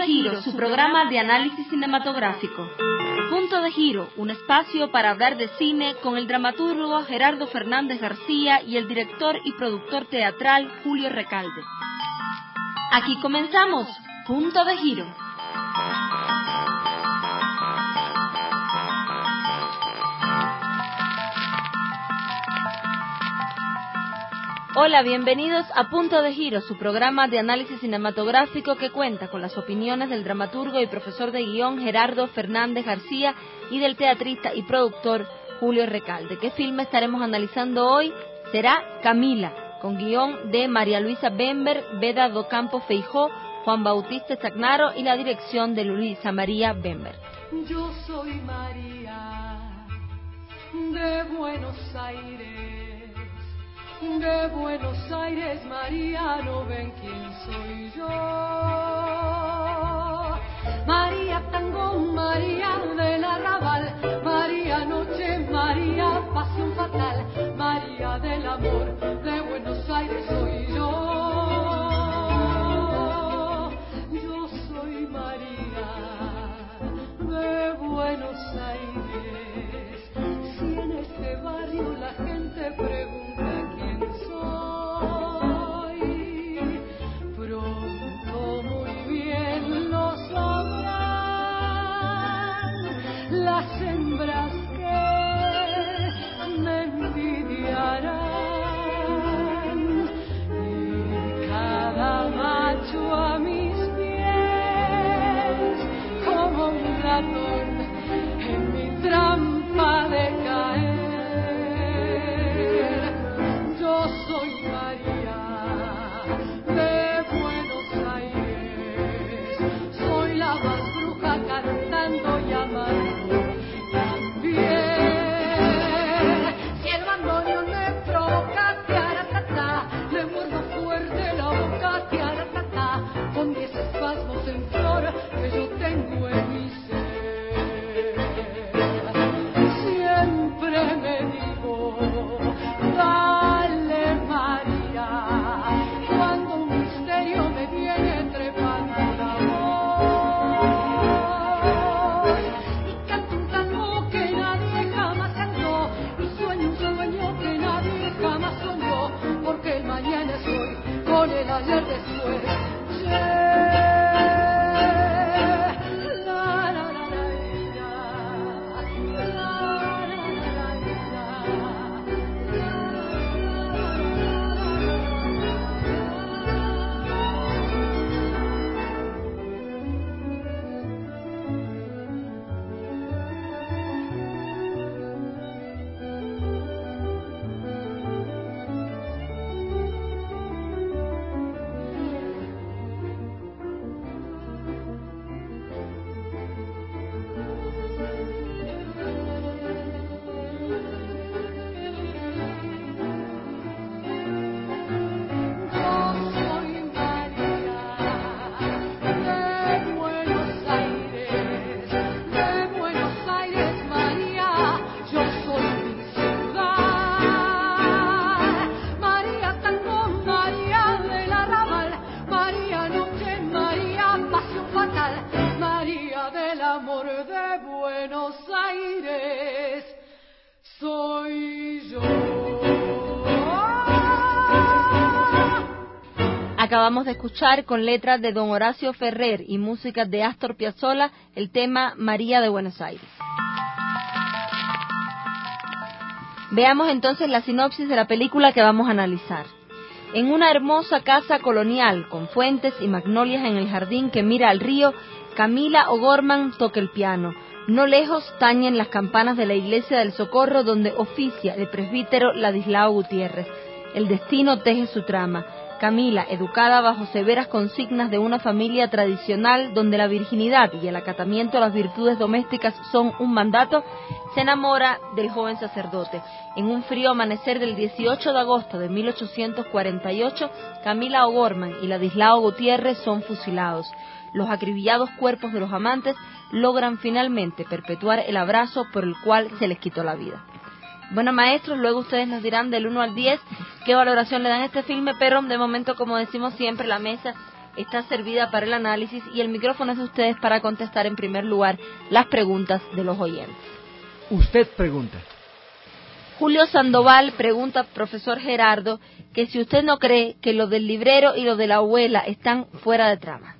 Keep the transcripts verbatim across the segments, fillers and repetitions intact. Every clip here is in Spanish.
Giro, su programa de análisis cinematográfico. Punto de Giro, un espacio para hablar de cine con el dramaturgo Gerardo Fernández García y el director y productor teatral Julio Recalde. Aquí comenzamos, Punto de Giro. Hola, bienvenidos a Punto de Giro, su programa de análisis cinematográfico que cuenta con las opiniones del dramaturgo y profesor de guión Gerardo Fernández García y del teatrista y productor Julio Recalde. ¿Qué filme estaremos analizando hoy? Será Camila, con guión de María Luisa Bember, Beda do Campo Feijó, Juan Bautista Stagnaro y la dirección de Luisa María Bember. Yo soy María de Buenos Aires. De Buenos Aires, María, no ven quién soy yo. María Tango, María del Arrabal, María Noche, María Pasión Fatal, María del Amor, de Buenos Aires soy yo. Yo soy María de Buenos Aires. Si en este barrio la gente pregunta soy, pronto muy bien lo sabrán las hembras que me envidiarán y cada macho a mis pies como un ratón en mi trampa de caer. Soy María de Buenos Aires, soy la más bruja cantando y amando también. Si el bandoneón me provoca, tiaratata, le muerdo fuerte la boca, tiaratata, con diez espasmos en flor que yo tengo en mi ser. Siempre me digo, dale María, cuando un misterio me viene trepando la voz, y canto un tango que nadie jamás cantó, y sueño un sueño que nadie jamás soñó, porque el mañana es hoy, con el ayer después. Acabamos de escuchar con letras de don Horacio Ferrer y música de Astor Piazzolla el tema María de Buenos Aires. Veamos entonces la sinopsis de la película que vamos a analizar. En una hermosa casa colonial con fuentes y magnolias en el jardín que mira al río, Camila O'Gorman toca el piano. No lejos tañen las campanas de la iglesia del Socorro donde oficia el presbítero Ladislao Gutiérrez. El destino teje su trama. Camila, educada bajo severas consignas de una familia tradicional donde la virginidad y el acatamiento a las virtudes domésticas son un mandato, se enamora del joven sacerdote. En un frío amanecer del dieciocho de agosto de mil ochocientos cuarenta y ocho, Camila O'Gorman y Ladislao Gutiérrez son fusilados. Los acribillados cuerpos de los amantes logran finalmente perpetuar el abrazo por el cual se les quitó la vida. Bueno, maestros, luego ustedes nos dirán del uno al diez qué valoración le dan a este filme, pero de momento, como decimos siempre, la mesa está servida para el análisis y el micrófono es de ustedes para contestar en primer lugar las preguntas de los oyentes. Usted pregunta. Julio Sandoval pregunta, profesor Gerardo, que si usted no cree que lo del librero y lo de la abuela están fuera de trama.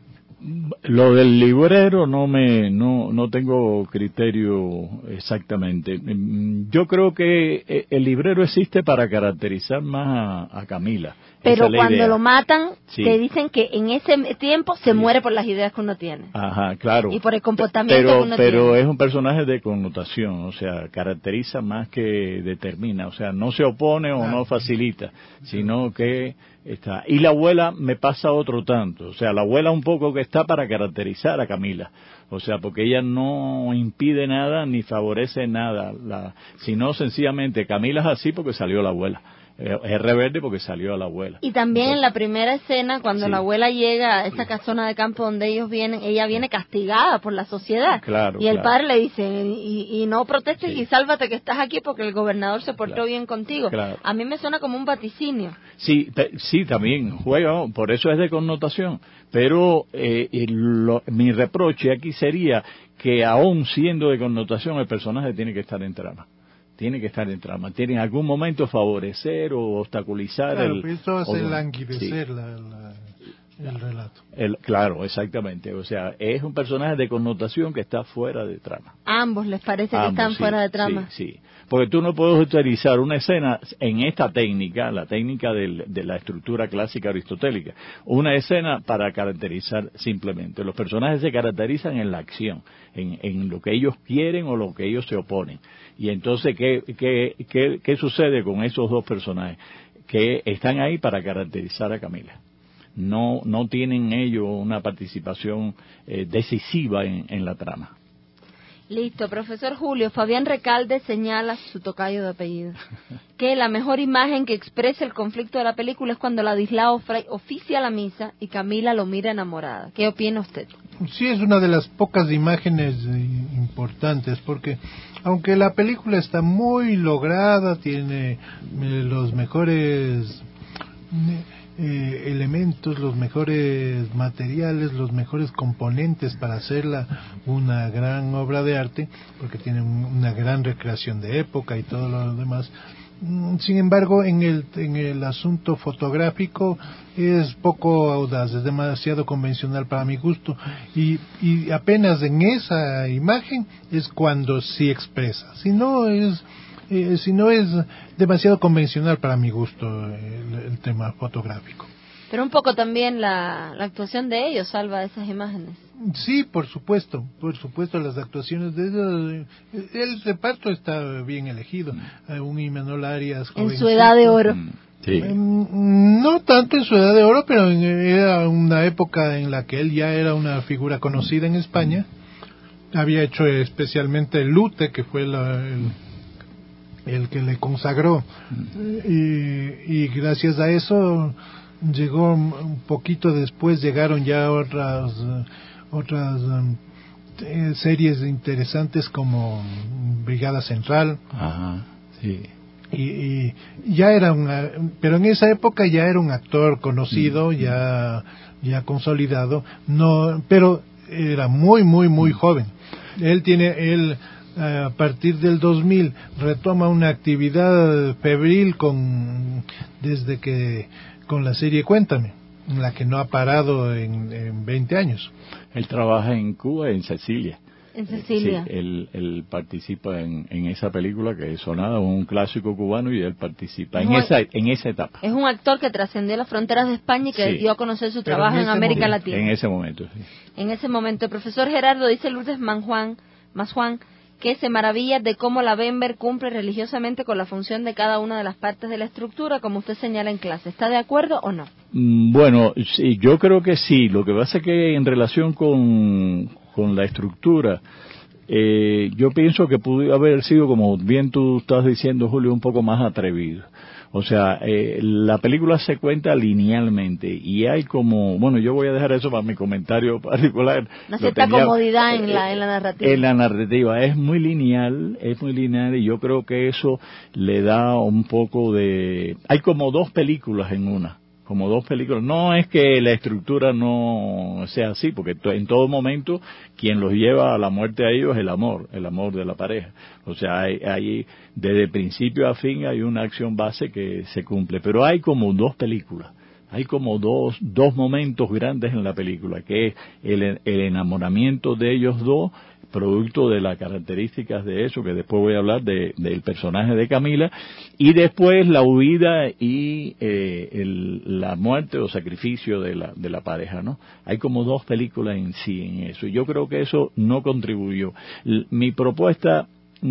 Lo del librero no me no no tengo criterio exactamente. Yo creo que el librero existe para caracterizar más a, a Camila. Pero Esa es cuando idea. lo matan, Sí. te dicen que en ese tiempo se Sí. muere por las ideas que uno tiene. Ajá, claro. Y por el comportamiento pero, que uno pero tiene. es un personaje de connotación, o sea, caracteriza más que determina, o sea, no se opone o no facilita, sino que está. Y la abuela me pasa otro tanto, o sea, la abuela un poco que está para caracterizar a Camila, o sea, porque ella no impide nada ni favorece nada, la, sino sencillamente Camila es así porque salió la abuela. Es rebelde porque salió a la abuela. Y también Entonces, en la primera escena, cuando sí. la abuela llega a esa casona de campo donde ellos vienen, ella viene castigada por la sociedad. Claro, y el claro. padre le dice, y, y no protestes Sí. y sálvate que estás aquí porque el gobernador se portó Claro. bien contigo. Claro. A mí me suena como un vaticinio. Sí, te- sí, también juega, por eso es de connotación, pero eh, y lo- mi reproche aquí sería que aún siendo de connotación el personaje tiene que estar en trama. Tiene que estar en trama, tiene en algún momento favorecer o obstaculizar Claro, el... pero esto hace o- languidecer sí. la, la, el relato. El, claro, exactamente, o sea, es un personaje de connotación que está fuera de trama. Ambos les parece que Ambos, están sí, fuera de trama. Sí, sí, porque tú no puedes utilizar una escena en esta técnica, la técnica del, de la estructura clásica aristotélica, una escena para caracterizar simplemente. Los personajes se caracterizan en la acción, en, en lo que ellos quieren o lo que ellos se oponen. Y entonces, ¿qué, qué, qué, qué sucede con esos dos personajes? Que están ahí para caracterizar a Camila. No, no tienen ellos una participación eh, decisiva en, en la trama. Listo, profesor Julio. Fabián Recalde señala, su tocayo de apellido, que la mejor imagen que expresa el conflicto de la película es cuando Ladislao Frey oficia la misa y Camila lo mira enamorada. ¿Qué opina usted? Sí, es una de las pocas imágenes eh, importantes, porque aunque la película está muy lograda, tiene eh, los mejores eh, elementos, los mejores materiales, los mejores componentes para hacerla una gran obra de arte, porque tiene una gran recreación de época y todo lo demás. Sin embargo, en el, en el asunto fotográfico es poco audaz, es demasiado convencional para mi gusto, y, y apenas en esa imagen es cuando sí expresa. Si no es, eh, si no es demasiado convencional para mi gusto el, el tema fotográfico. Pero un poco también la, la actuación de ellos salva esas imágenes. Sí, por supuesto, por supuesto las actuaciones de ellos, el reparto está bien elegido. Un Imanol Arias en su edad de oro. Sí. No tanto en su edad de oro, pero en, era una época en la que él ya era una figura conocida en España. Había hecho especialmente el Lute, que fue la, el, el que le consagró, y, y gracias a eso llegó un poquito después, llegaron ya otras otras um, eh, series interesantes como Brigada Central. Ajá, sí. Y, y ya era una, pero en esa época ya era un actor conocido, mm. ya ya consolidado, no, pero era muy muy muy joven. Él tiene él a partir del dos mil retoma una actividad febril con desde que con la serie Cuéntame, en la que no ha parado en, en veinte años. Él trabaja en Cuba, en Sicilia. En Sicilia. Sí, él, él participa en, en esa película que es sonada, un clásico cubano, y él participa en, esa, en esa etapa. Es un actor que trascendió las fronteras de España y que Sí. dio a conocer su trabajo en, en América momento, Latina. En ese momento, sí. En ese momento. El profesor Gerardo dice Lourdes Manjuan, Masjuan, que se maravilla de cómo la Bember cumple religiosamente con la función de cada una de las partes de la estructura, como usted señala en clase. ¿Está de acuerdo o no? Bueno, sí, yo creo que sí. Lo que pasa es que en relación con, con la estructura, eh, yo pienso que pudo haber sido, como bien tú estás diciendo, Julio, un poco más atrevido. O sea, eh, la película se cuenta linealmente y hay como, bueno, yo voy a dejar eso para mi comentario particular. Una cierta tenía, comodidad en la, en la narrativa. En la narrativa, es muy lineal, es muy lineal y yo creo que eso le da un poco de... Hay como dos películas en una, como dos películas. No es que la estructura no sea así, porque to, en todo momento quien los lleva a la muerte a ellos es el amor, el amor de la pareja. O sea, hay, hay desde principio a fin hay una acción base que se cumple, pero hay como dos películas. Hay como dos, dos momentos grandes en la película, que es el, el enamoramiento de ellos dos, producto de las características de eso, que después voy a hablar de, del personaje de Camila, y después la huida y eh, el, la muerte o sacrificio de la, de la pareja, ¿no? Hay como dos películas en sí en eso, y yo creo que eso no contribuyó. L- mi propuesta...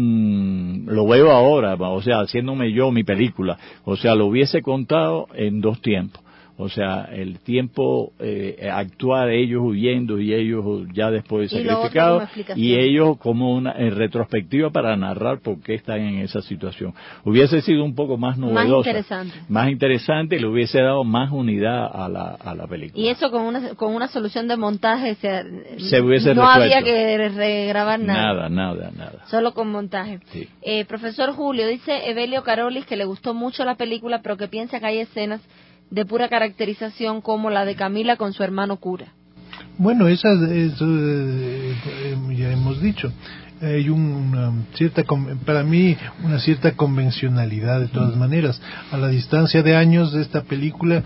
Mm, lo veo ahora, o sea, haciéndome yo mi película, o sea, lo hubiese contado en dos tiempos. O sea, el tiempo eh, actuar ellos huyendo y ellos ya después Y lo otro sacrificados como explicación. y ellos como una en retrospectiva para narrar por qué están en esa situación. Hubiese sido un poco más novedosa, Más interesante. más interesante y le hubiese dado más unidad a la a la película. Y eso con una con una solución de montaje se, Se hubiese no resuelto. había que regrabar nada. Nada, nada, nada. Solo con montaje. Sí. Eh, profesor Julio, dice Evelio Carolis que le gustó mucho la película, pero que piensa que hay escenas de pura caracterización como la de Camila con su hermano cura. Bueno, esas, eso eh, eh, ya hemos dicho. Hay una cierta, para mí, una cierta convencionalidad de todas maneras. A la distancia de años de esta película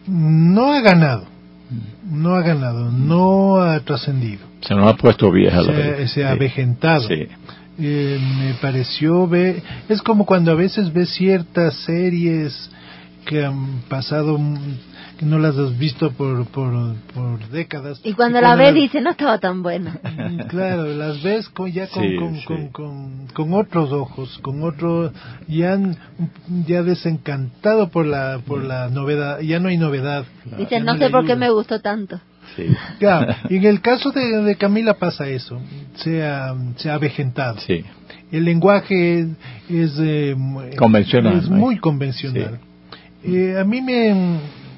no ha ganado, no ha ganado, no ha trascendido. Se nos ha puesto vieja la Se, película. se ha Sí. avejentado. Sí. Eh, me pareció ver, es como cuando a veces ves ciertas series que han pasado, que no las has visto por por, por décadas. Y cuando, y cuando la ves la, dice, no estaba tan buena. Claro, las ves con, ya con, Sí, con, sí. con, con, con otros ojos, con otro, ya, ya desencantado por la por la novedad, ya no hay novedad. Dice, no, no sé por qué me gustó tanto. Sí. Ya, en el caso de, de Camila pasa eso, se ha, se ha avejentado. Sí. El lenguaje es, es, eh, convencional, es ¿no? muy convencional. Sí. Eh, a mí me,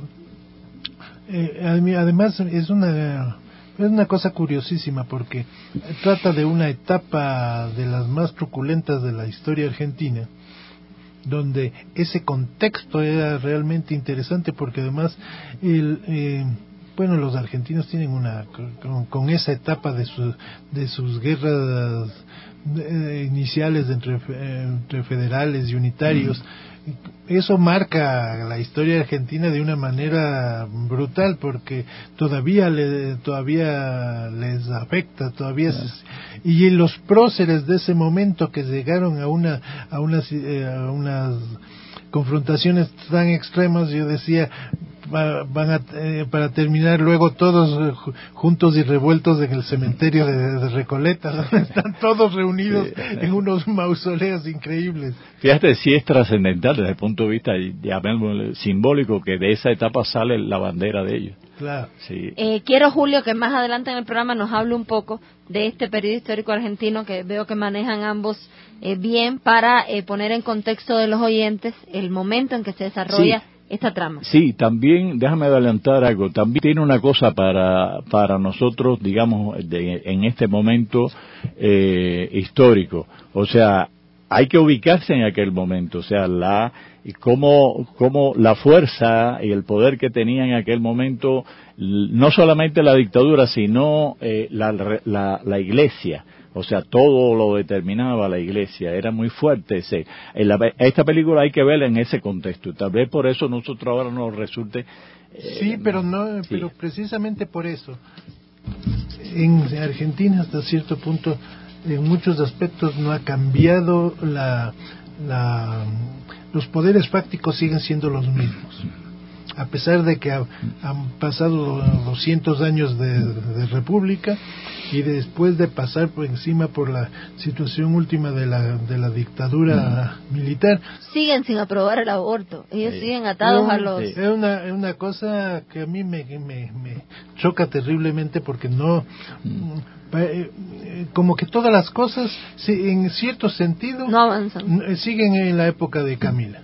eh, a mí, además es una es una cosa curiosísima porque trata de una etapa de las más truculentas de la historia argentina, donde ese contexto era realmente interesante porque además el eh, bueno, los argentinos tienen una con, con esa etapa de sus de sus guerras eh, iniciales entre, eh, entre federales y unitarios. Mm. Eso marca la historia argentina de una manera brutal porque todavía le, todavía les afecta, todavía yeah. es, y los próceres de ese momento que llegaron a una a unas eh, a unas confrontaciones tan extremas, yo decía van a, eh, para terminar luego todos eh, juntos y revueltos en el cementerio de, de Recoleta, donde están todos reunidos sí. en unos mausoleos increíbles. Fíjate, sí es trascendental desde el punto de vista llamémosle, simbólico, que de esa etapa sale la bandera de ellos. Claro. Sí. Eh, quiero, Julio, que más adelante en el programa nos hable un poco de este periodo histórico argentino que veo que manejan ambos eh, bien para eh, poner en contexto de los oyentes el momento en que se desarrolla sí. esta trama. Sí, también, déjame adelantar algo, también tiene una cosa para para nosotros, digamos, de, en este momento eh, histórico, o sea, hay que ubicarse en aquel momento, o sea, la cómo, cómo la fuerza y el poder que tenía en aquel momento, no solamente la dictadura, sino eh, la, la, la iglesia. O sea, todo lo determinaba la iglesia, era muy fuerte ese. En la, esta película hay que verla en ese contexto, tal vez por eso nosotros ahora nos resulte... Eh, sí, pero no, sí. pero precisamente por eso. En Argentina hasta cierto punto, en muchos aspectos no ha cambiado la, la los poderes fácticos siguen siendo los mismos. A pesar de que ha, han pasado doscientos años de, de república y después de pasar por encima por la situación última de la de la dictadura mm. militar, siguen sin aprobar el aborto, ellos sí. siguen atados no, a los... Es una, es una cosa que a mí me, me, me choca terriblemente porque no... Mm. eh, como que todas las cosas, en cierto sentido, no avanzan. Siguen en la época de Camila.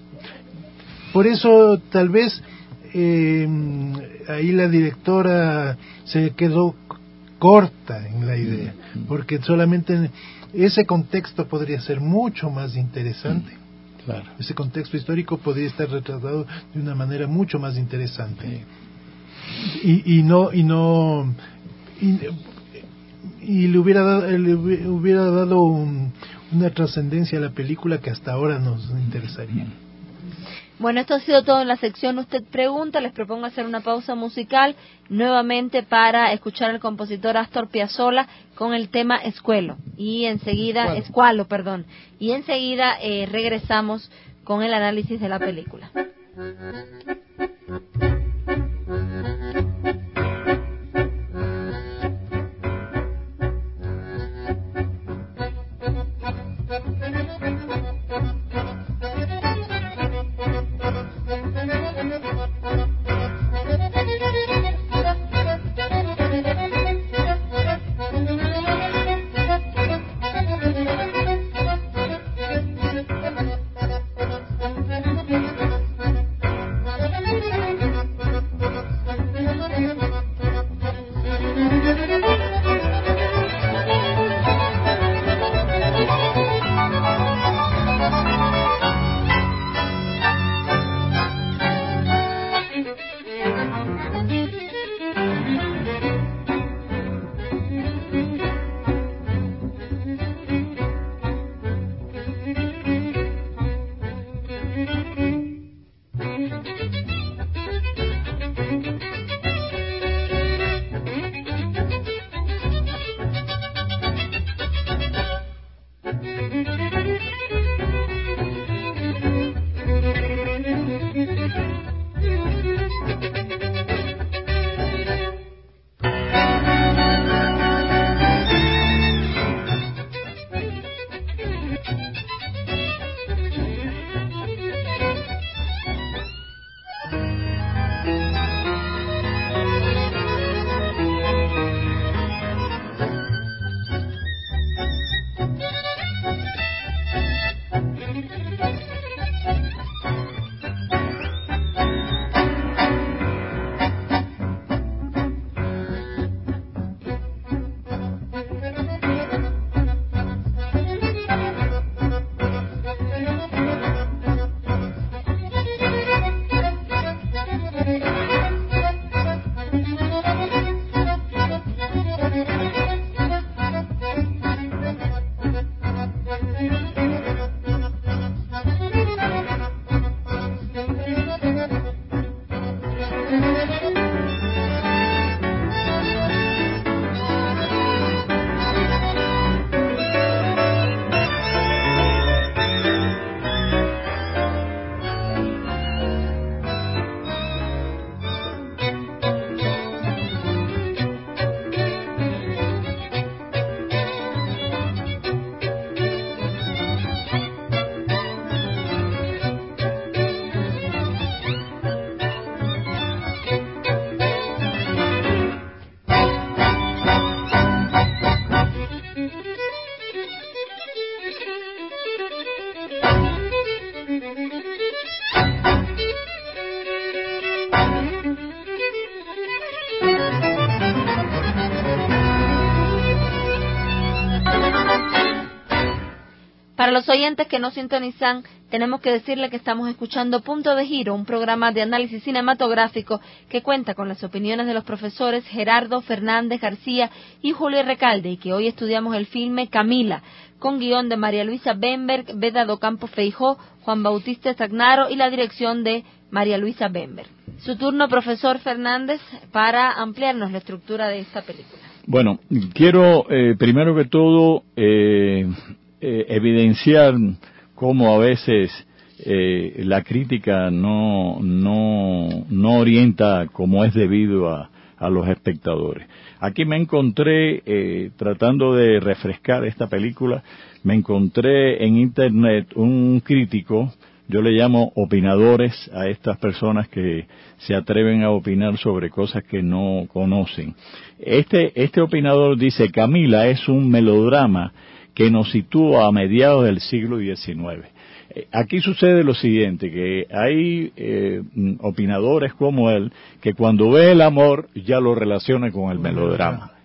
Por eso tal vez eh, ahí la directora se quedó corta en la idea, porque solamente ese contexto podría ser mucho más interesante Claro. Ese contexto histórico podría estar retratado de una manera mucho más interesante. Sí. Y, y no y no y, y le hubiera dado, le hubiera dado un, una trascendencia a la película que hasta ahora nos interesaría. Bueno, esto ha sido todo en la sección Usted Pregunta. Les propongo hacer una pausa musical nuevamente para escuchar al compositor Astor Piazzolla con el tema Escuelo. Y enseguida, Escualo, Escualo perdón. Y enseguida eh, regresamos con el análisis de la película. Para los oyentes que no sintonizan, tenemos que decirle que estamos escuchando Punto de Giro, un programa de análisis cinematográfico que cuenta con las opiniones de los profesores Gerardo Fernández García y Julio Recalde, y que hoy estudiamos el filme Camila, con guión de María Luisa Bemberg, Beda do Campo Feijó, Juan Bautista Stagnaro y la dirección de María Luisa Bemberg. Su turno, profesor Fernández, para ampliarnos la estructura de esta película. Bueno, quiero eh, primero que todo eh, eh, evidenciar cómo a veces eh, la crítica no, no, no orienta como es debido a, a los espectadores. Aquí me encontré, eh, tratando de refrescar esta película, me encontré en internet un crítico, yo le llamo opinadores a estas personas que se atreven a opinar sobre cosas que no conocen. Este, este opinador dice: Camila es un melodrama que nos sitúa a mediados del siglo diecinueve. Aquí sucede lo siguiente, que hay eh, opinadores como él que cuando ve el amor ya lo relaciona con el melodrama.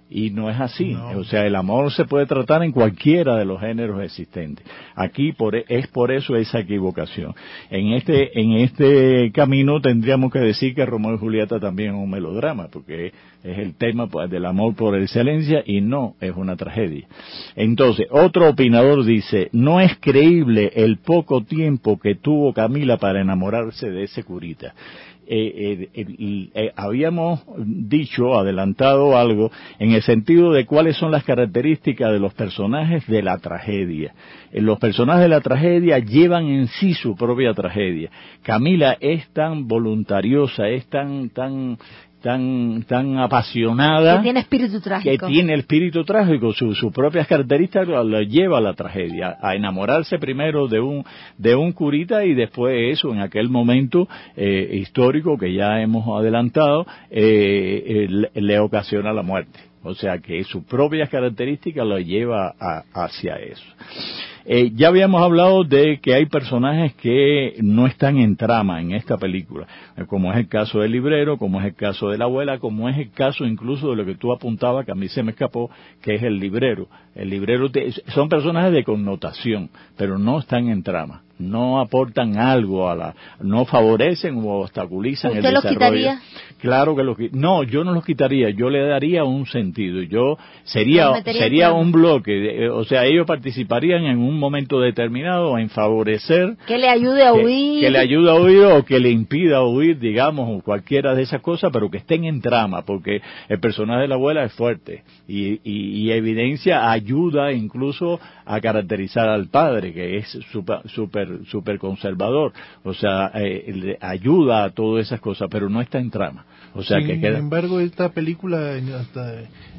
Y no es así, No. o sea, el amor se puede tratar en cualquiera de los géneros existentes. Aquí por, es por eso esa equivocación. En este en este camino tendríamos que decir que Romeo y Julieta también es un melodrama, porque es el tema pues, del amor por excelencia y no es una tragedia. Entonces, otro opinador dice, no es creíble el poco tiempo que tuvo Camila para enamorarse de ese curita. Eh, eh, eh, eh, habíamos dicho, adelantado algo, en el sentido de cuáles son las características de los personajes de la tragedia. Eh, los personajes de la tragedia llevan en sí su propia tragedia. Camila es tan voluntariosa, es tan, tan, tan, tan apasionada. Que tiene espíritu trágico. Que tiene el espíritu trágico, su, sus propias características lo lleva a la tragedia, a enamorarse primero de un, de un curita y después eso, en aquel momento eh, histórico que ya hemos adelantado, eh, eh, le, le ocasiona la muerte. O sea que sus propias características lo lleva a, hacia eso. Eh, ya habíamos hablado de que hay personajes que no están en trama en esta película, como es el caso del librero, como es el caso de la abuela, como es el caso incluso de lo que tú apuntabas, que a mí se me escapó, que es el librero. El librero te, son personajes de connotación, pero no están en trama, no aportan algo a la, no favorecen o obstaculizan el ¿Usted desarrollo. los quitaría? Claro que los no, yo no los quitaría, yo le daría un sentido, yo sería ¿Los metería en sería trama? un bloque, o sea, ellos participarían en un momento determinado en favorecer Que le ayude a que, huir. que le ayude a huir o que le impida huir, digamos, o cualquiera de esas cosas, pero que estén en trama, porque el personaje de la abuela es fuerte y, y, y evidencia, ayuda incluso a caracterizar al padre, que es súper super, super conservador, o sea, eh, le ayuda a todas esas cosas, pero no está en trama. O sea, Sin que queda... embargo, esta película, en, hasta,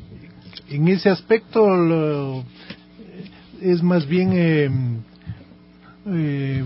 en ese aspecto, lo, es más bien... Eh, eh,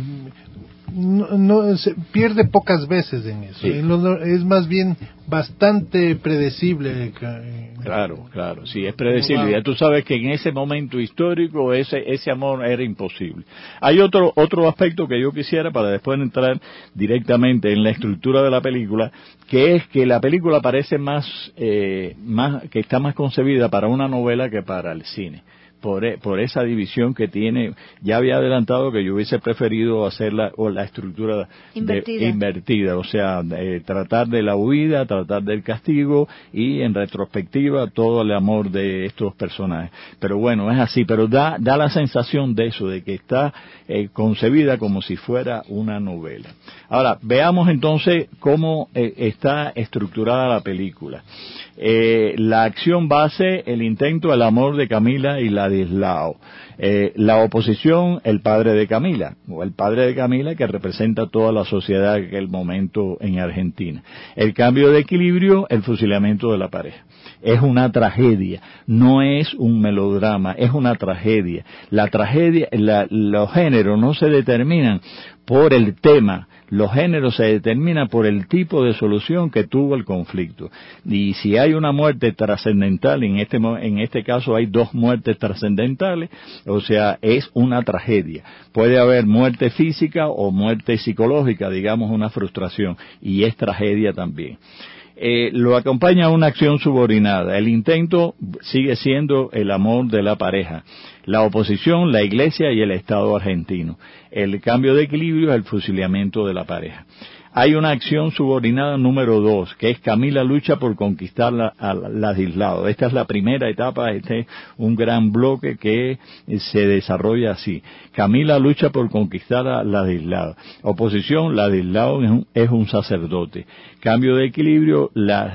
no, no se pierde pocas veces en eso. Sí. En lo, es más bien bastante predecible. Claro, claro, sí, es predecible. Ya tú sabes que en ese momento histórico ese ese amor era imposible. Hay otro otro aspecto que yo quisiera para después entrar directamente en la estructura de la película, que es que la película parece más eh, más que está más concebida para una novela que para el cine. Por, por esa división que tiene. Ya había adelantado que yo hubiese preferido hacerla o la estructura invertida, de, invertida o sea, eh, tratar de la huida, tratar del castigo y en retrospectiva todo el amor de estos personajes. Pero bueno, es así, pero da, da la sensación de eso, de que está eh, concebida como si fuera una novela. Ahora, veamos entonces cómo eh, está estructurada la película. Eh, la acción base, el intento, el amor de Camila y Ladislao. Eh, la oposición, el padre de Camila, o el padre de Camila que representa toda la sociedad en aquel momento en Argentina. El cambio de equilibrio, el fusilamiento de la pareja. Es una tragedia, no es un melodrama, es una tragedia. La tragedia, la, los géneros no se determinan por el tema, los géneros se determinan por el tipo de solución que tuvo el conflicto. Y si hay una muerte trascendental, en este, en este caso hay dos muertes trascendentales, o sea, es una tragedia. Puede haber muerte física o muerte psicológica, digamos una frustración, y es tragedia también. Eh, lo acompaña una acción subordinada. El intento sigue siendo el amor de la pareja. La oposición, la iglesia y el Estado argentino. El cambio de equilibrio es el fusilamiento de la pareja. Hay una acción subordinada número dos, que es Camila lucha por conquistar la, a Ladislao. Esta es la primera etapa, este es un gran bloque que se desarrolla así. Camila lucha por conquistar a Ladislao. Oposición, Ladislao es un, es un sacerdote. Cambio de equilibrio,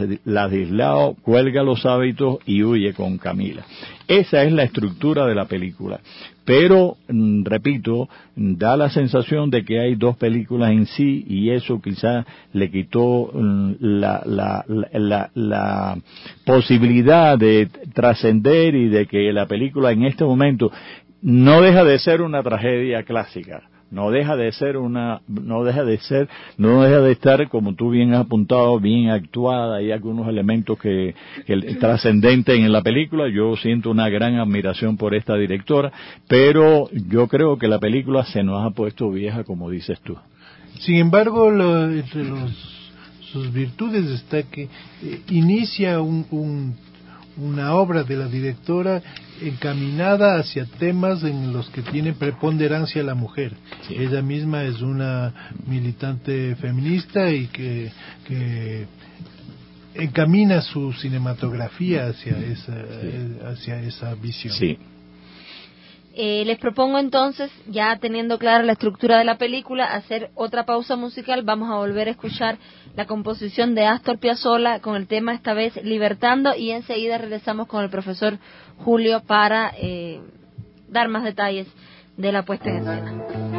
Ladislao cuelga los hábitos y huye con Camila. Esa es la estructura de la película. Pero, mm, repito, da la sensación de que hay dos películas en sí y eso quizás le quitó mm, la, la, la, la, la posibilidad de trascender y de que la película en este momento no deja de ser una tragedia clásica. No deja de ser una, no deja de ser, no deja de estar, como tú bien has apuntado, bien actuada. Hay algunos elementos que, que trascendentes en la película. Yo siento una gran admiración por esta directora, pero yo creo que la película se nos ha puesto vieja, como dices tú. Sin embargo, lo, entre los, sus virtudes está que eh, inicia un, un, una obra de la directora encaminada hacia temas en los que tiene preponderancia la mujer. Sí. Ella misma es una militante feminista y que, que encamina su cinematografía hacia esa, sí. hacia esa visión. Sí. Eh, les propongo entonces, ya teniendo clara la estructura de la película, hacer otra pausa musical. Vamos a volver a escuchar la composición de Astor Piazzolla con el tema esta vez Libertando, y enseguida regresamos con el profesor Julio para eh, dar más detalles de la puesta en escena.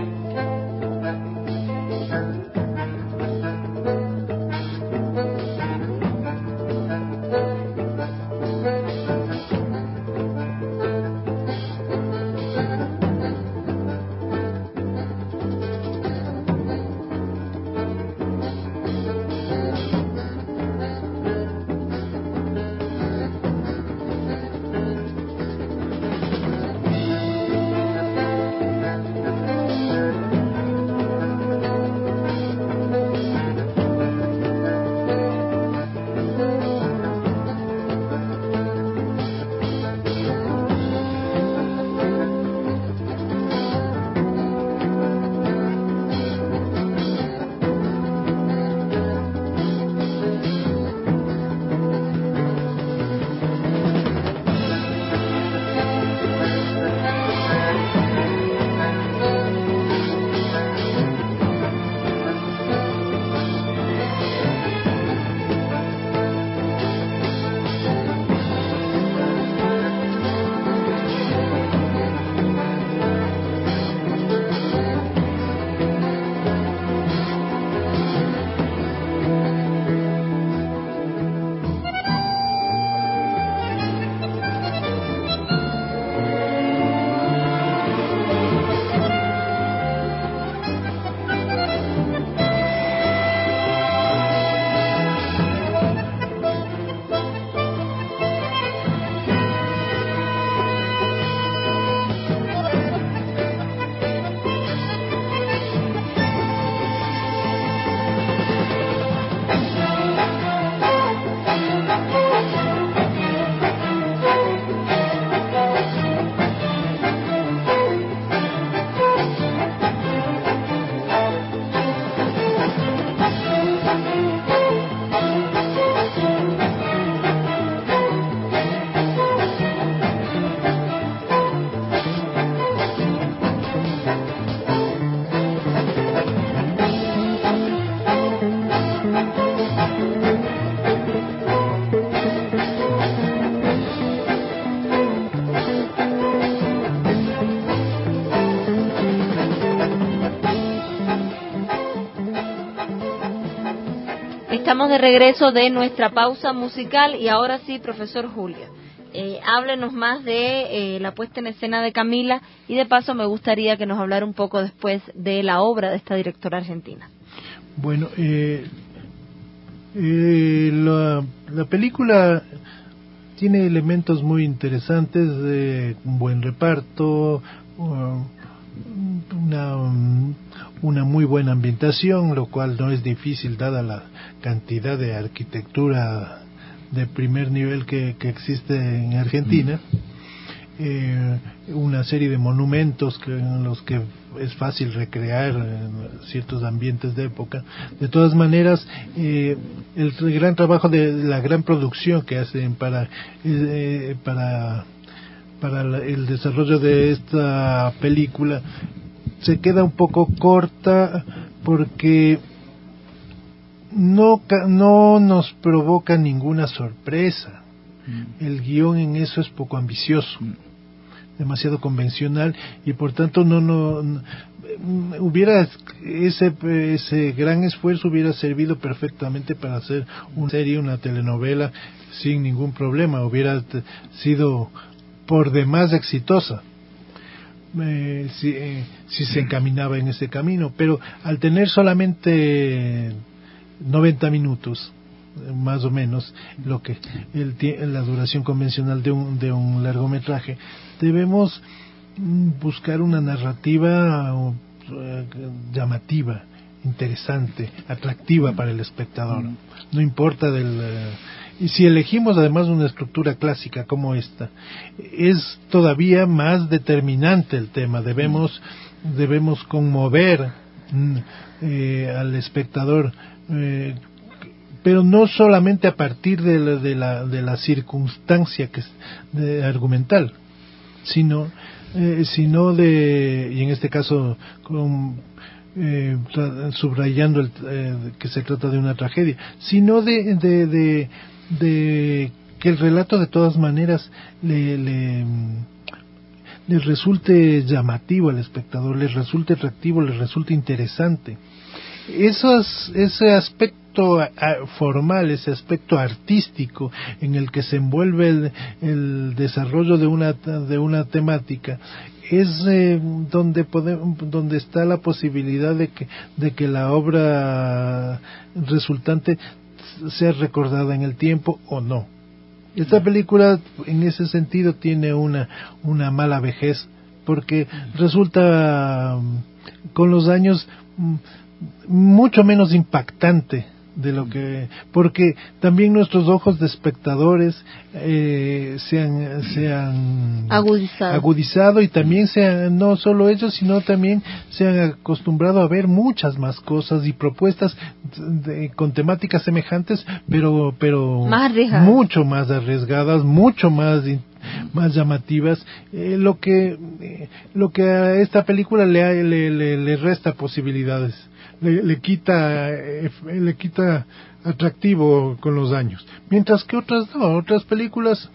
Estamos de regreso de nuestra pausa musical y ahora sí, profesor Julio, eh, háblenos más de eh, la puesta en escena de Camila, y de paso me gustaría que nos hablara un poco después de la obra de esta directora argentina. Bueno, eh, eh, la, la película tiene elementos muy interesantes, de un buen reparto, uh, una, una muy buena ambientación, lo cual no es difícil dada la cantidad de arquitectura de primer nivel que, que existe en Argentina. Eh, una serie de monumentos que, en los que es fácil recrear eh, ciertos ambientes de época. De todas maneras, eh, el gran trabajo de la gran producción que hacen para eh, para para el desarrollo de esta película se queda un poco corta, porque no no nos provoca ninguna sorpresa. Mm. El guión en eso es poco ambicioso, mm. demasiado convencional, y por tanto no no, no hubiera ese ese gran esfuerzo hubiera servido perfectamente para hacer una serie, una telenovela sin ningún problema, hubiera t- sido por demás exitosa. Eh, si, eh, si se encaminaba en ese camino, pero al tener solamente noventa minutos, más o menos, lo que el, la duración convencional de un, de un largometraje, debemos buscar una narrativa uh, llamativa, interesante, atractiva para el espectador. No importa del, y si elegimos además una estructura clásica como esta, es todavía más determinante el tema. Debemos, debemos conmover eh, al espectador, eh, pero no solamente a partir de la, de la, de la circunstancia que es de, argumental, sino, eh, sino de, y en este caso con, eh, subrayando el, eh, que se trata de una tragedia, sino de, de, de, de que el relato de todas maneras le, le, le resulte llamativo al espectador, le resulte atractivo, le resulte interesante. Esos, ese aspecto formal, ese aspecto artístico en el que se envuelve el, el desarrollo de una de una temática es eh, donde podemos, donde está la posibilidad de que de que la obra resultante sea recordada en el tiempo o no. Esta película en ese sentido tiene una una mala vejez porque resulta con los años mucho menos impactante de lo que, porque también nuestros ojos de espectadores eh, se han, se han agudizado. agudizado y también se han, no solo ellos sino también se han acostumbrado a ver muchas más cosas y propuestas de, con temáticas semejantes pero pero más arriesgadas. mucho más arriesgadas, mucho más más llamativas, eh, lo que eh, lo que a esta película le, le, le, le resta posibilidades, le, le quita eh, le quita atractivo con los años, mientras que otras no, otras películas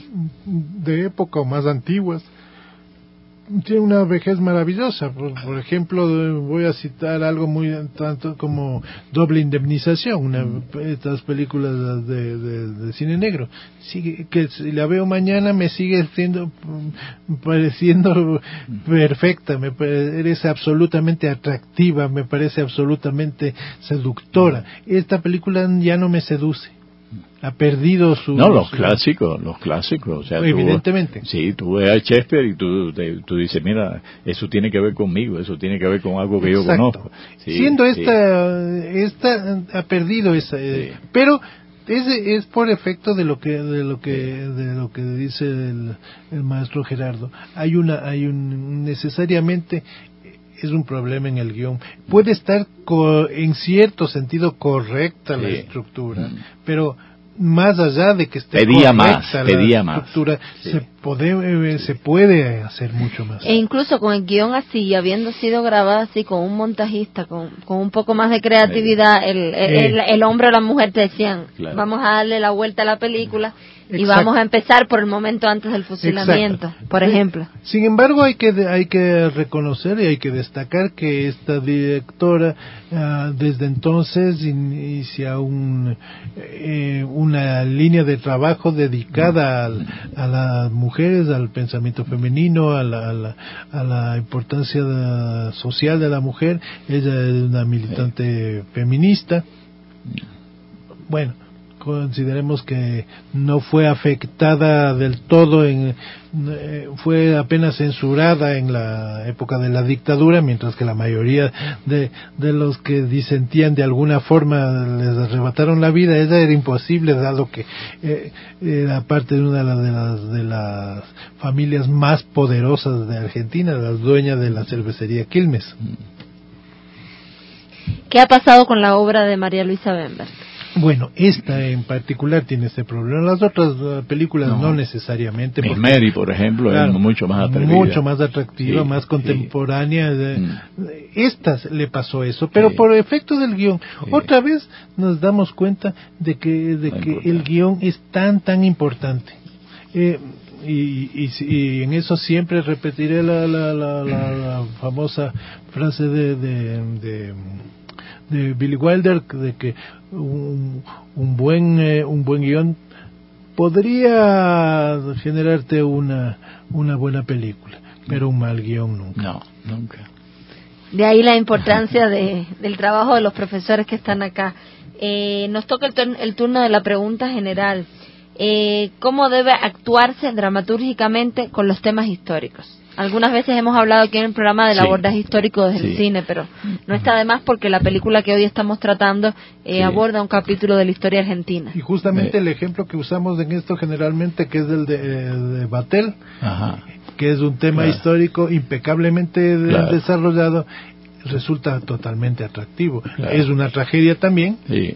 de época o más antiguas tiene una vejez maravillosa. Por, por ejemplo, voy a citar algo muy tanto como Doble Indemnización, una de estas películas de, de, de cine negro, sigue, que si la veo mañana me sigue siendo pareciendo perfecta, me parece absolutamente atractiva, me parece absolutamente seductora. Esta película ya no me seduce. Ha perdido su... No, los su... clásicos, los clásicos. O sea, evidentemente. Tú, sí, tú ves a Shakespeare y tú, te, tú dices, mira, eso tiene que ver conmigo, eso tiene que ver con algo que Exacto. yo conozco. Sí, Siendo sí. esta, esta ha perdido esa... Sí. Pero es, es por efecto de lo que de lo que de lo que dice el, el maestro Gerardo. Hay una, hay un necesariamente... es un problema en el guión. Puede estar co- en cierto sentido correcta sí. la estructura, mm. pero más allá de que esté pedía correcta más, la pedía estructura, más. Sí. se, puede, eh, se puede hacer mucho más. E incluso con el guión así, habiendo sido grabada así, con un montajista, con, con un poco más de creatividad, el, el, el, el hombre o la mujer te decían, claro. vamos a darle la vuelta a la película. Exacto. Y vamos a empezar por el momento antes del fusilamiento, Exacto. por ejemplo. Sin embargo, hay que hay que reconocer y hay que destacar que esta directora uh, desde entonces inicia un, eh, una línea de trabajo dedicada al, a las mujeres, al pensamiento femenino, a la, a la, a la importancia de, social de la mujer. Ella es una militante feminista. Bueno, consideremos que no fue afectada del todo, en, eh, fue apenas censurada en la época de la dictadura, mientras que la mayoría de, de los que disentían de alguna forma les arrebataron la vida. Ella era imposible, dado que eh, era parte de una de las, de las de las familias más poderosas de Argentina, la dueña de la cervecería Quilmes. ¿Qué ha pasado con la obra de María Luisa Bemberg? Bueno, esta en particular tiene este problema. Las otras uh, películas no, no necesariamente. Miss Mary, por ejemplo, claro, es mucho más atrevida. Mucho más atractiva, sí, más contemporánea. Sí. Mm. Esta le pasó eso, pero sí. por efecto del guión. Sí. Otra vez nos damos cuenta de que, de que importante. El guión es tan, tan importante. Eh, y, y, y en eso siempre repetiré la, la, la, la, la famosa frase de... de, de de Billy Wilder, de que un, un buen eh, un buen guión podría generarte una una buena película, pero un mal guión nunca. No, nunca. De ahí la importancia de, del trabajo de los profesores que están acá. Eh, nos toca el, turn, el turno de la pregunta general. Eh, ¿Cómo debe actuarse dramatúrgicamente con los temas históricos? Algunas veces hemos hablado aquí en el programa del Sí. abordaje histórico desde Sí. el cine, pero no está de más porque la película que hoy estamos tratando eh, Sí. aborda un capítulo de la historia argentina. Y justamente Eh. el ejemplo que usamos en esto generalmente, que es el de, de Batel, Ajá. que es un tema Claro. histórico impecablemente de- Claro. desarrollado, resulta totalmente atractivo. Claro. Es una tragedia también, Sí.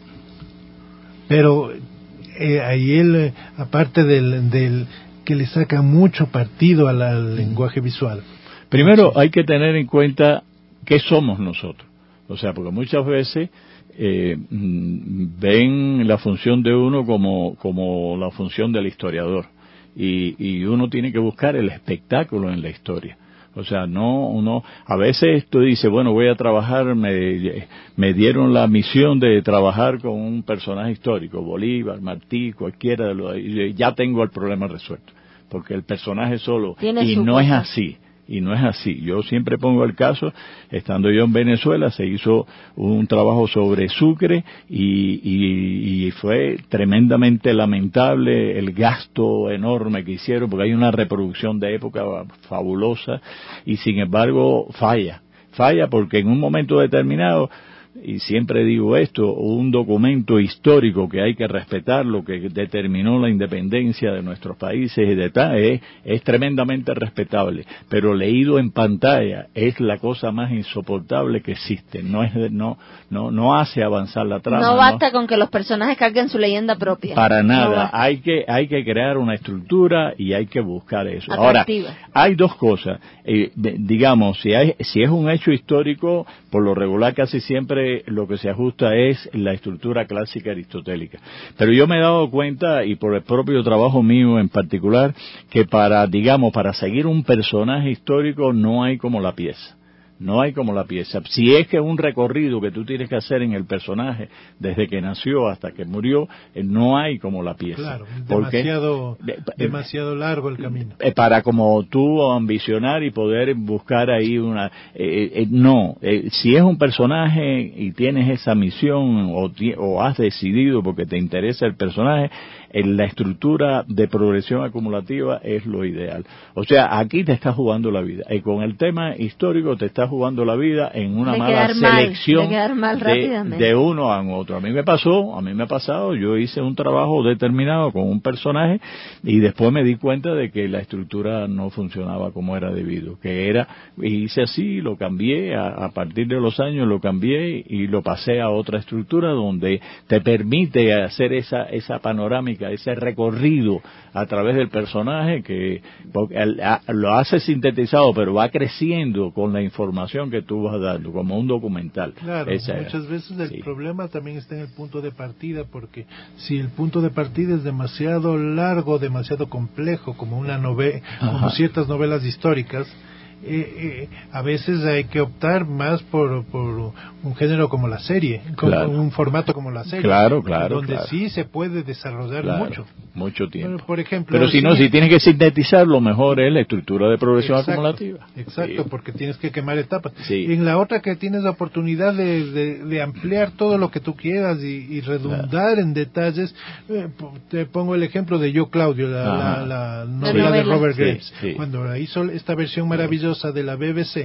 pero eh, ahí él, eh, aparte del, del que le saca mucho partido al, al lenguaje visual. Primero hay que tener en cuenta qué somos nosotros. O sea, porque muchas veces eh, mm, ven la función de uno como, como la función del historiador. Y, y uno tiene que buscar el espectáculo en la historia. O sea, no, uno, a veces tú dices, bueno, voy a trabajar, me, me dieron la misión de trabajar con un personaje histórico, Bolívar, Martí, cualquiera de los, y ya tengo el problema resuelto. Porque el personaje solo, Tiene y su no es cosa. así. Y no es así. Yo siempre pongo el caso, estando yo en Venezuela, se hizo un trabajo sobre Sucre y, y, y fue tremendamente lamentable el gasto enorme que hicieron, porque hay una reproducción de época fabulosa y sin embargo falla. Falla porque en un momento determinado, y siempre digo esto, un documento histórico que hay que respetar, lo que determinó la independencia de nuestros países y de tal, es, es tremendamente respetable, pero leído en pantalla es la cosa más insoportable que existe. No es, no, no, no hace avanzar la trama. No basta con que los personajes carguen su leyenda propia. Para No nada. basta. hay que, hay que crear una estructura y hay que buscar eso. Ahora, Atractiva. hay dos cosas. Eh, de- digamos, si hay, si es un hecho histórico, por lo regular casi siempre lo que se ajusta es la estructura clásica aristotélica. Pero yo me he dado cuenta, y por el propio trabajo mío en particular, que para, digamos, para seguir un personaje histórico no hay como la pieza. No hay como la pieza. Si es que un recorrido que tú tienes que hacer en el personaje desde que nació hasta que murió, eh, no hay como la pieza. Claro, Porque, demasiado, de- demasiado largo el camino. eh, para como tú ambicionar y poder buscar ahí una eh, eh, no eh, si es un personaje y tienes esa misión o, ti- o has decidido porque te interesa el personaje, en la estructura de progresión acumulativa es lo ideal. O sea, aquí te estás jugando la vida y con el tema histórico te estás jugando la vida en una De mala quedar mal, selección de quedar mal de, rápidamente. de uno a otro. A mí me pasó, a mí me ha pasado, yo hice un trabajo determinado con un personaje y después me di cuenta de que la estructura no funcionaba como era debido, que era, y hice así, lo cambié, a, a partir de los años lo cambié y lo pasé a otra estructura donde te permite hacer esa, esa panorámica, ese recorrido a través del personaje que porque, el, a, lo hace sintetizado, pero va creciendo con la información que tú vas dando, como un documental. Claro, Esa era. muchas veces el Sí. problema también está en el punto de partida, porque si el punto de partida es demasiado largo, demasiado complejo, como una novela, como Ajá. ciertas novelas históricas, eh, eh, a veces hay que optar más por, por un género como la serie, como Claro. un formato como la serie, Claro, claro, donde claro. sí se puede desarrollar Claro, mucho. mucho tiempo. Bueno, por ejemplo, Pero si no, sí- si tienes que sintetizar, lo mejor es la estructura de progresión Exacto, acumulativa. Exacto, Sí. porque tienes que quemar etapas. Sí. En la otra que tienes la oportunidad de, de, de ampliar todo lo que tú quieras y, y redundar en detalles, eh, po- te pongo el ejemplo de Yo Claudio, la, Ajá. la, la novela, novela. de Robert Sí, Graves. sí. Cuando la hizo esta versión maravillosa de la B B C,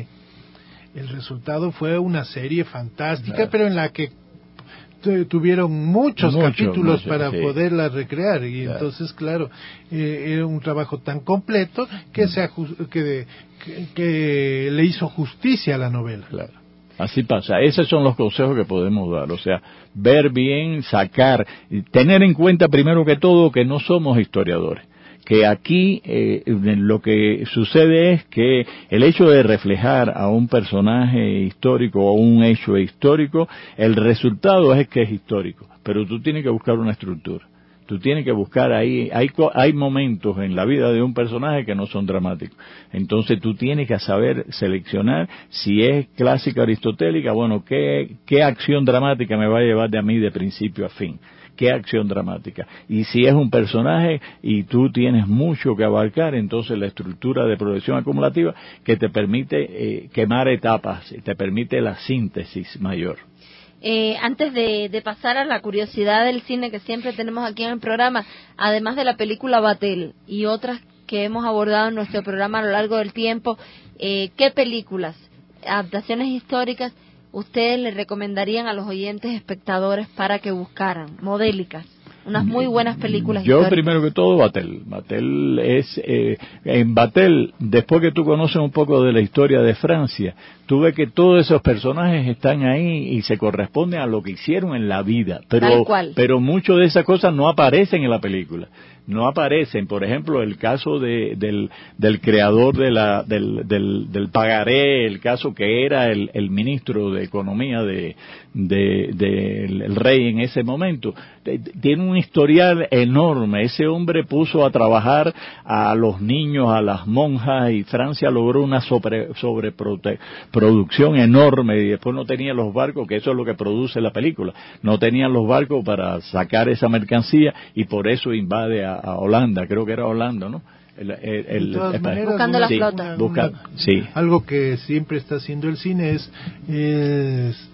el resultado fue una serie fantástica, Claro. pero en la que tu- tuvieron muchos Mucho, capítulos mucho, para sí. poderla recrear y Claro. entonces claro eh, era un trabajo tan completo que Mm. se aju- que, que, que le hizo justicia a la novela. Claro. Así pasa. Esos son los consejos que podemos dar. O sea, ver bien, sacar, y tener en cuenta primero que todo que no somos historiadores. Que aquí eh, lo que sucede es que el hecho de reflejar a un personaje histórico o un hecho histórico, el resultado es que es histórico, pero tú tienes que buscar una estructura. Tú tienes que buscar ahí, hay, co- hay momentos en la vida de un personaje que no son dramáticos. Entonces tú tienes que saber seleccionar si es clásica aristotélica, bueno, ¿qué, qué acción dramática me va a llevar de a mí de principio a fin? ¿Qué acción dramática? Y si es un personaje y tú tienes mucho que abarcar, entonces la estructura de progresión acumulativa que te permite eh, quemar etapas, te permite la síntesis mayor. Eh, antes de, de pasar a la curiosidad del cine que siempre tenemos aquí en el programa, además de la película Batel y otras que hemos abordado en nuestro programa a lo largo del tiempo, eh, ¿qué películas, adaptaciones históricas, ustedes le recomendarían a los oyentes espectadores para que buscaran? Modélicas, unas muy buenas películas Yo históricas. primero que todo Batel. Batel es eh, en Batel, después que tú conoces un poco de la historia de Francia, tú ves que todos esos personajes están ahí y se corresponden a lo que hicieron en la vida, pero Tal cual. pero muchas de esas cosas no aparecen en la película. No aparecen, por ejemplo, el caso de, del, del creador de la, del, del, del pagaré, el caso que era el, el ministro de Economía de, de, de el, el rey en ese momento. Tiene un historial enorme. Ese hombre puso a trabajar a los niños, a las monjas, y Francia logró una sobre, sobreproducción enorme, y después no tenía los barcos, que eso es lo que produce la película. No tenían los barcos para sacar esa mercancía, y por eso invade a a Holanda, creo que era Holanda, ¿no? El, el, el, de todas el, maneras, buscando una, la flota. una, Busca, una, sí. Algo que siempre está haciendo el cine es, es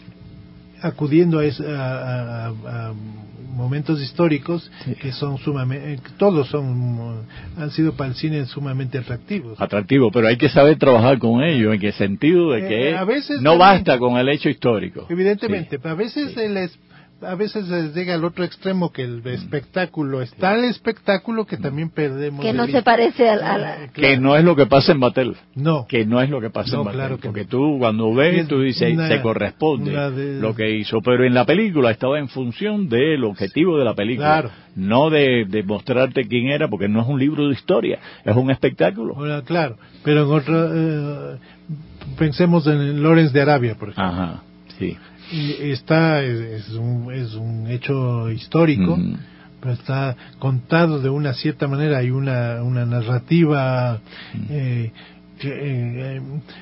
acudiendo a, esa, a, a, a momentos históricos sí. que son sumamente, todos son han sido para el cine sumamente atractivos. Atractivos, pero hay que saber trabajar con ellos, en qué sentido de que eh, a veces no también, basta con el hecho histórico. Evidentemente, sí. a veces sí. el es, a veces llega al otro extremo, que el espectáculo es tal espectáculo que también perdemos que no el... se parece a la, a la... Eh, claro. Que no es lo que pasa en Batel. No. Que no es lo que pasa no, en Batel. Claro que porque no. tú cuando ves, es tú dices, una, se corresponde de... lo que hizo. Pero en la película estaba en función del objetivo de la película. Claro. No de, de mostrarte quién era, porque no es un libro de historia, es un espectáculo. Bueno, claro, pero en otro... Eh, pensemos en Lawrence de Arabia, por ejemplo. Ajá, sí. Y está es, es un es un hecho histórico, uh-huh. pero está contado de una cierta manera. Hay una una narrativa uh-huh. eh, que, eh,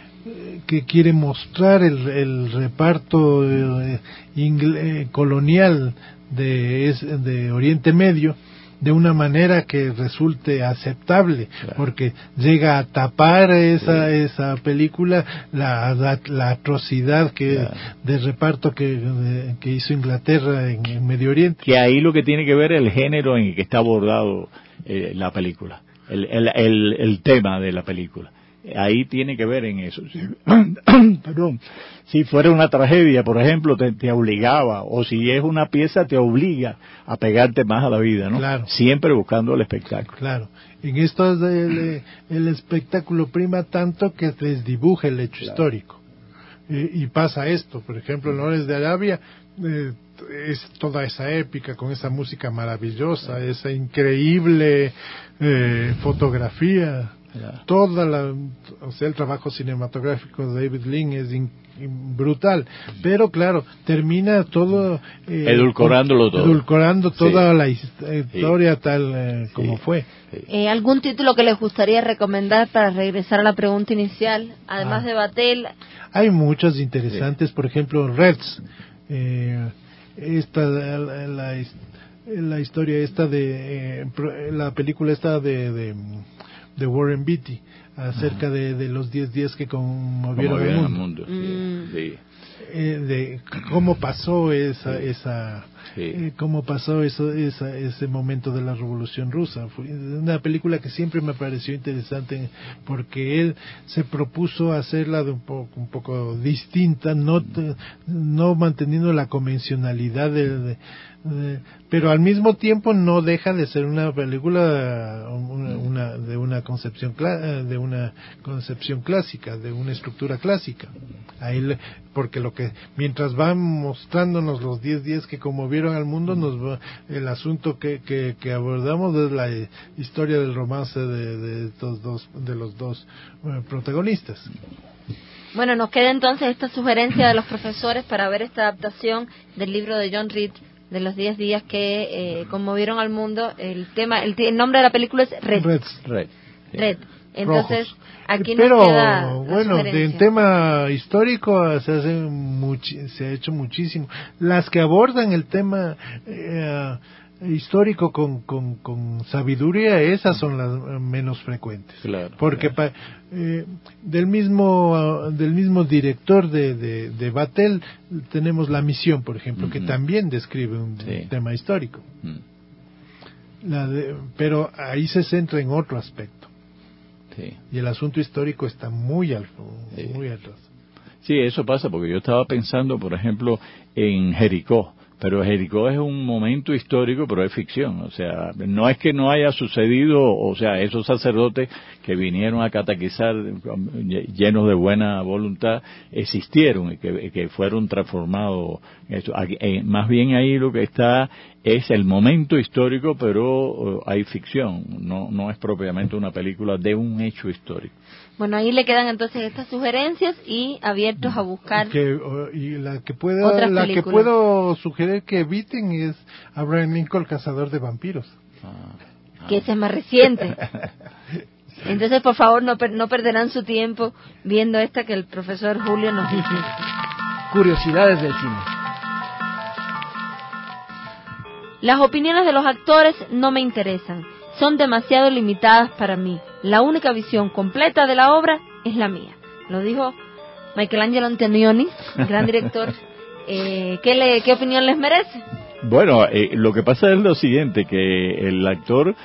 que quiere mostrar el, el reparto eh, ingle, colonial de es, de Oriente Medio de una manera que resulte aceptable, claro. porque llega a tapar esa sí. esa película la, la, la atrocidad que claro. de reparto que, de, que hizo Inglaterra en, en Medio Oriente. Que ahí lo que tiene que ver es el género en el que está abordado eh, la película, el, el, el, el tema de la película. Ahí tiene que ver en eso. Perdón. Si fuera una tragedia, por ejemplo, te, te obligaba, o si es una pieza, te obliga a pegarte más a la vida, ¿no? Claro. Siempre buscando el espectáculo. Claro. En esto el, el espectáculo prima tanto que desdibuja el hecho claro. histórico. Y, y pasa esto, por ejemplo, en Lawrence de Arabia, eh, es toda esa épica con esa música maravillosa, esa increíble eh, fotografía. Yeah. Toda la, o sea, el trabajo cinematográfico de David Lean es in, in, brutal, pero claro, termina todo eh, edulcorándolo todo, edulcorando toda sí. la historia sí. tal eh, sí. como fue. Sí. Eh, ¿Algún título que les gustaría recomendar para regresar a la pregunta inicial, además ah. de Batel? Hay muchos interesantes, sí. por ejemplo, Reds, eh, esta la, la, la historia esta de eh, la película esta de, de de Warren Beatty acerca de, de los diez días que conmovieron el mundo, mundo sí, sí. Eh, de cómo pasó esa sí. esa sí. eh, cómo pasó eso esa, ese momento de la Revolución Rusa. Fue una película que siempre me pareció interesante porque él se propuso hacerla de un poco un poco distinta, no te, no manteniendo la convencionalidad de, de Eh, pero al mismo tiempo no deja de ser una película una, una de una concepción de una concepción clásica, de una estructura clásica. Ahí le, porque lo que mientras van mostrándonos los diez días que conmovieron al mundo, nos va, el asunto que, que, que abordamos es la historia del romance de, de estos dos de los dos eh, protagonistas. Bueno, nos queda entonces esta sugerencia de los profesores para ver esta adaptación del libro de John Reed, de los diez días que eh, conmovieron al mundo. El tema, el, el nombre de la película es Red. Red. Red. Sí. Red. Entonces, Rojos. aquí Pero, nos queda bueno, de, en tema histórico se hace muchi, se ha hecho muchísimo. Las que abordan el tema eh, histórico con, con, con sabiduría, esas son las menos frecuentes. Claro, porque claro. Pa, eh, del mismo del mismo director de, de, de Batel tenemos La Misión, por ejemplo, uh-huh. que también describe un sí. tema histórico. Uh-huh. La de, pero ahí se centra en otro aspecto. Sí. Y el asunto histórico está muy alto, Sí. muy atrás. Sí, eso pasa porque yo estaba pensando, por ejemplo, en Jericó. Pero Jericó es un momento histórico, pero es ficción. O sea, no es que no haya sucedido, o sea, esos sacerdotes que vinieron a catequizar llenos de buena voluntad, existieron y que, que fueron transformados. Más bien ahí lo que está es el momento histórico, pero hay ficción. No, no es propiamente una película de un hecho histórico. Bueno, ahí le quedan entonces estas sugerencias y abiertos a buscar que, y la que puedo otras la que películas. puedo sugerir que eviten es Abraham Lincoln, cazador de vampiros. Ah, que ese es más reciente. Entonces, por favor, no, per- no perderán su tiempo viendo esta que el profesor Julio nos dice. Curiosidades del cine. Las opiniones de los actores no me interesan, son demasiado limitadas para mí. La única visión completa de la obra es la mía. Lo dijo Michelangelo Antonioni, gran director. Eh, ¿qué, le, ¿Qué opinión les merece? Bueno, eh, lo que pasa es lo siguiente, que el actor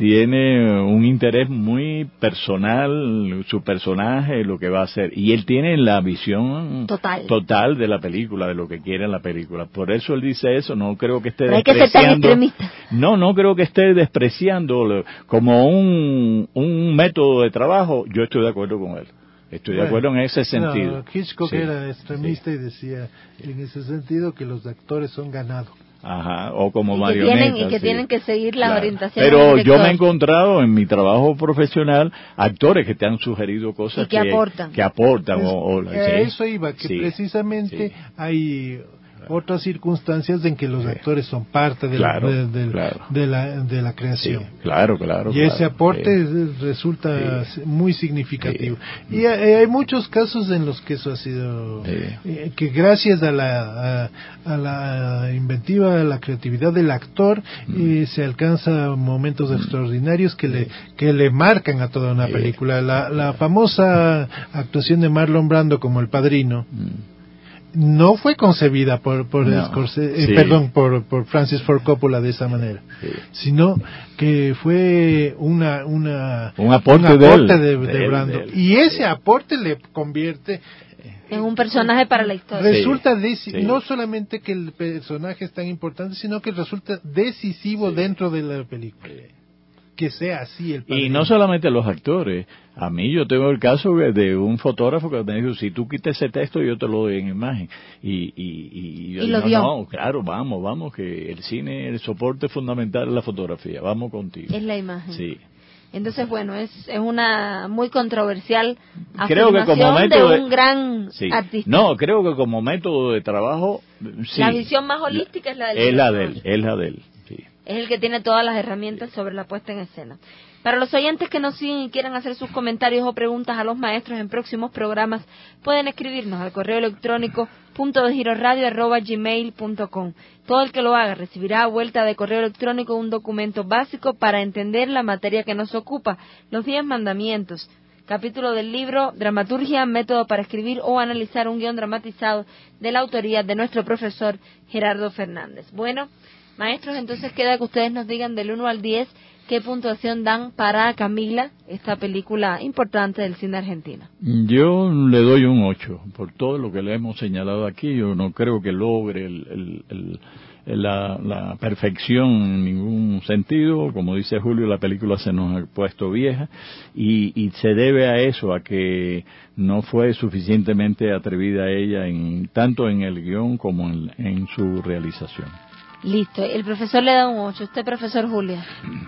tiene un interés muy personal, su personaje, lo que va a hacer, y él tiene la visión Total. total de la película, de lo que quiere en la película. Por eso él dice eso, no creo que esté Pero hay que ser tan despreciando. extremista. No, no creo que esté despreciando como un, un método de trabajo. Yo estoy de acuerdo con él. Estoy de Bueno, acuerdo en ese sentido. No, Hitchcock Sí, era extremista sí. y decía en ese sentido que los actores son ganado. Ajá, o como Y que marionetas. tienen, y que sí. tienen que seguir las Claro. orientaciones Pero del yo director. me he encontrado en mi trabajo profesional actores que te han sugerido cosas Y que aportan. que aportan Es- o, o- eh, sí. eso iba, que Sí, precisamente sí. hay otras circunstancias en que los Sí. actores son parte de, Claro, de, de- claro. de la, de la Sí, creación. claro, claro. Y claro, ese aporte sí. resulta Sí. muy significativo. Sí. Y hay, hay muchos casos en los que eso ha sido, Sí. eh, que gracias a la, a, a la inventiva, a la creatividad del actor, Mm. eh, se alcanza momentos extraordinarios que le, que le marcan a toda una Sí. película. La, la famosa actuación de Marlon Brando como el padrino, Mm. no fue concebida por, por No. Scorsese, eh, Sí. perdón, por, por Francis Ford Coppola de esa manera, Sí. sino que fue una, una Un aporte un de aporte él, de, de de él, Brando. de él. Y ese aporte le convierte, En un personaje para la historia. resulta deci- sí. no solamente que el personaje es tan importante, sino que resulta decisivo Sí. dentro de la película. Que sea así el Y padrino. no solamente los actores. A mí yo tengo el caso de un fotógrafo que me dijo, si tú quitas ese texto yo te lo doy en imagen. Y, y, y yo Y lo digo, dio. no, claro, vamos, vamos, que el cine, el soporte fundamental es la fotografía. Vamos contigo. Es la imagen. Sí. Entonces, bueno, es, es una muy controversial Creo que como afirmación método de de- un gran Sí. artista. No, creo que como método de trabajo, sí. La visión más holística es la del Es la de director. él, es la de él, sí. Es el que tiene todas las herramientas sobre la puesta en escena. Para los oyentes que nos siguen y quieran hacer sus comentarios o preguntas a los maestros en próximos programas, pueden escribirnos al correo electrónico punto de giro radio arroba gmail punto com. Todo el que lo haga recibirá a vuelta de correo electrónico un documento básico para entender la materia que nos ocupa, los diez mandamientos, capítulo del libro Dramaturgia, método para escribir o analizar un guión dramatizado de la autoría de nuestro profesor Gerardo Fernández. Bueno, maestros, entonces queda que ustedes nos digan del uno al diez qué puntuación dan para Camila, esta película importante del cine argentino. Yo le doy un ocho, por todo lo que le hemos señalado aquí. Yo no creo que logre el, el, el, el, la, la perfección en ningún sentido. Como dice Julio, la película se nos ha puesto vieja y, y se debe a eso, a que no fue suficientemente atrevida ella, en tanto en el guión como en, en su realización. Listo, el profesor le da un ocho. ¿Usted, profesor Julia?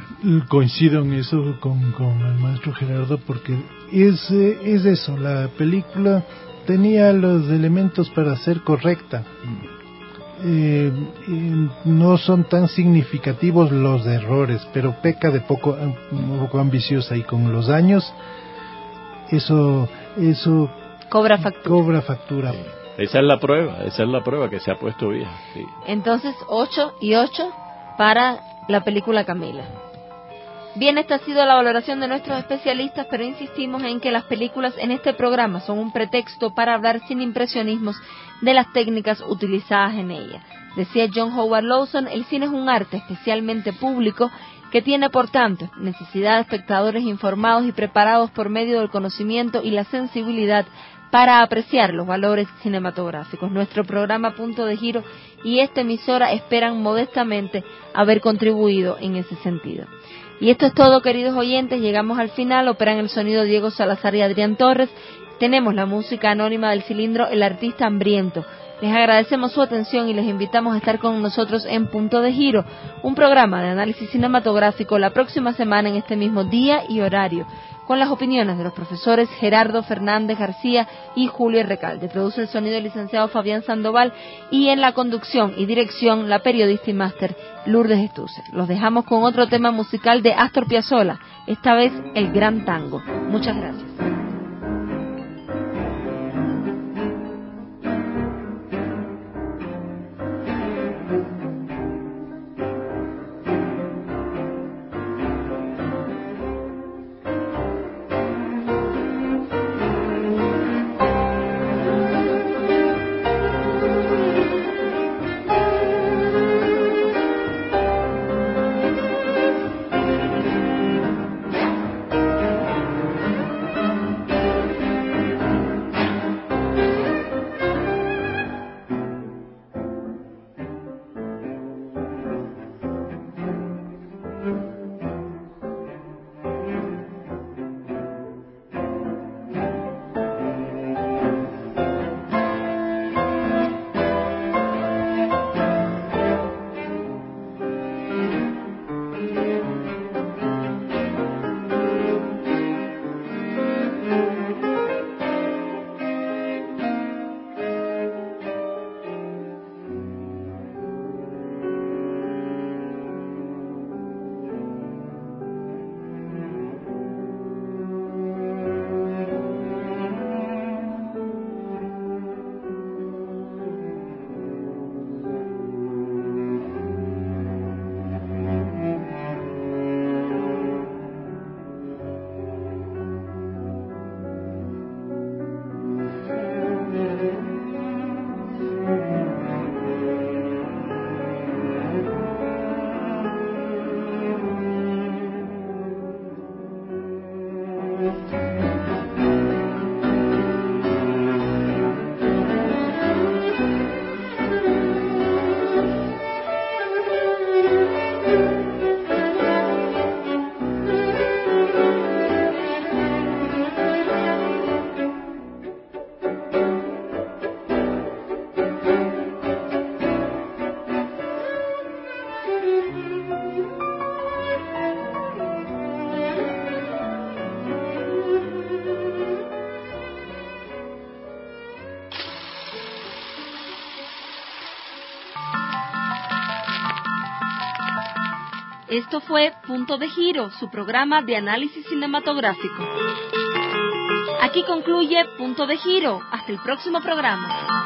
Coincido en eso con, con el maestro Gerardo, porque es, eh, es eso, la película tenía los elementos para ser correcta. Eh, eh, no son tan significativos los errores, pero peca de poco, un poco ambiciosa, y con los años eso eso Cobra factura. cobra factura. Esa es la prueba, esa es la prueba que se ha puesto vieja. Sí. Entonces, ocho y ocho para la película Camila. Bien, esta ha sido la valoración de nuestros especialistas, pero insistimos en que las películas en este programa son un pretexto para hablar sin impresionismos de las técnicas utilizadas en ella. Decía John Howard Lawson, el cine es un arte especialmente público que tiene, por tanto, necesidad de espectadores informados y preparados por medio del conocimiento y la sensibilidad para apreciar los valores cinematográficos. Nuestro programa Punto de Giro y esta emisora esperan modestamente haber contribuido en ese sentido. Y esto es todo, queridos oyentes, llegamos al final. Operan el sonido Diego Salazar y Adrián Torres. Tenemos la música anónima del cilindro El Artista Hambriento. Les agradecemos su atención y les invitamos a estar con nosotros en Punto de Giro, un programa de análisis cinematográfico la próxima semana en este mismo día y horario, con las opiniones de los profesores Gerardo Fernández García y Julio Recalde. Produce el sonido el licenciado Fabián Sandoval y en la conducción y dirección la periodista y máster Lourdes Estúcer. Los dejamos con otro tema musical de Astor Piazzolla, esta vez El Gran Tango. Muchas gracias. Esto fue Punto de Giro, su programa de análisis cinematográfico. Aquí concluye Punto de Giro. Hasta el próximo programa.